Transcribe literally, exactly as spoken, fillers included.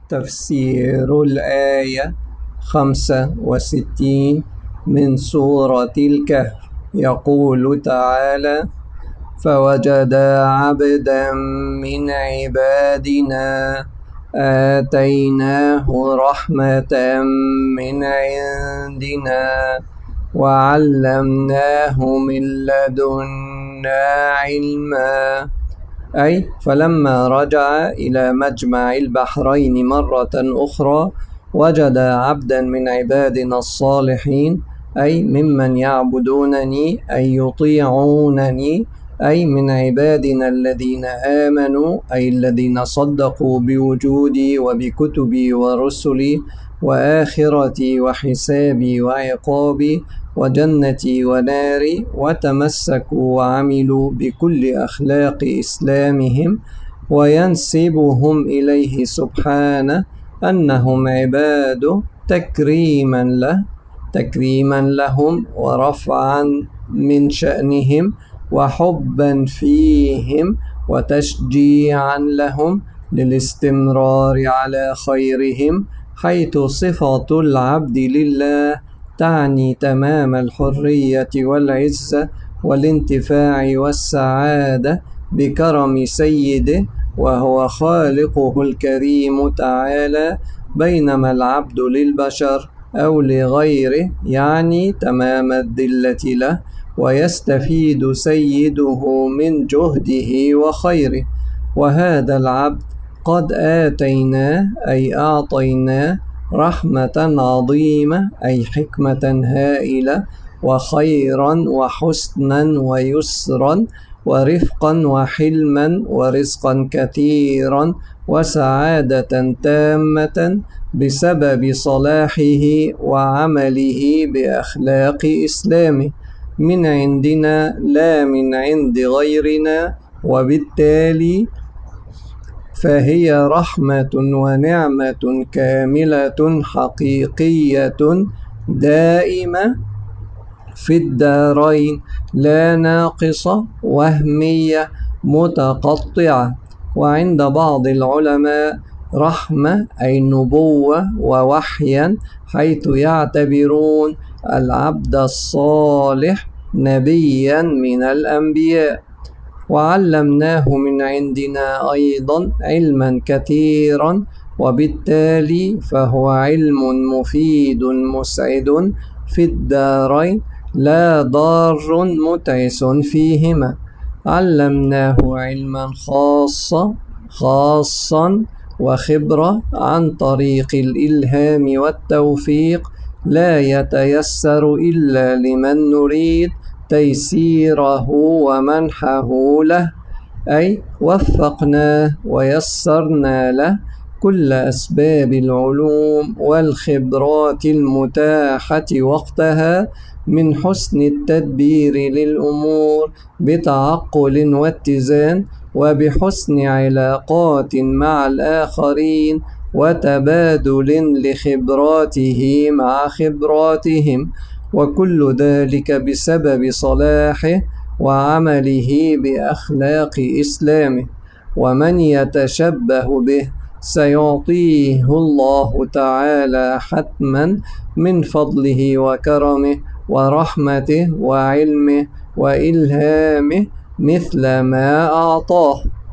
تفسير الآية خمسة وستين من سورة الكهف. يقول تعالى: فوجدا عبدا من عبادنا آتيناه رحمة من عندنا وعلمناه من لدنا علما. أي فلما رجع إلى مجمع البحرين مرة أخرى وجد عبدا من عبادنا الصالحين، أي ممن يعبدونني أي يطيعونني، أي من عبادنا الذين آمنوا، أي الذين صدقوا بوجودي وبكتبي ورسلي وآخرتي وحسابي وعقابي وجنتي وناري، وتمسكوا وعملوا بكل أخلاق إسلامهم، وينسبهم إليه سبحانه أنهم عباده تكريما له تكريما لهم ورفعا من شأنهم وحبا فيهم وتشجيعا لهم للاستمرار على خيرهم، حيث صفة العبد لله تعني تمام الحرية والعزة والانتفاع والسعادة بكرم سيده وهو خالقه الكريم تعالى، بينما العبد للبشر أو لغيره يعني تمام الذلة له، ويستفيد سيده من جهده وخيره. وهذا العبد قد آتيناه أي أعطيناه رحمة عظيمة أي حكمة هائلة وخيرا وحسنا ويسرا ورفقا وحلما ورزقا كثيرا وسعادة تامة بسبب صلاحه وعمله بأخلاق إسلامه من عندنا لا من عند غيرنا، وبالتالي فهي رحمة ونعمة كاملة حقيقية دائمة في الدارين، لا ناقصة وهمية متقطعة. وعند بعض العلماء رحمة أي نبوة ووحيا، حيث يعتبرون العبد الصالح نبيا من الأنبياء. وعلمناه من عندنا أيضا علما كثيرا، وبالتالي فهو علم مفيد مسعد في الدارين لا ضار متعس فيهما. علمناه علما خاصا خاصا وخبرة عن طريق الإلهام والتوفيق، لا يتيسر إلا لمن نريد تيسيره ومنحه له، أي وفقناه ويسرنا له كل أسباب العلوم والخبرات المتاحة وقتها من حسن التدبير للأمور بتعقل واتزان، وبحسن علاقات مع الآخرين وتبادل لخبراته مع خبراتهم، وكل ذلك بسبب صلاحه وعمله بأخلاق إسلامه. ومن يتشبه به سيعطيه الله تعالى حتما من فضله وكرمه ورحمته وعلمه وإلهامه مثل ما أعطاه.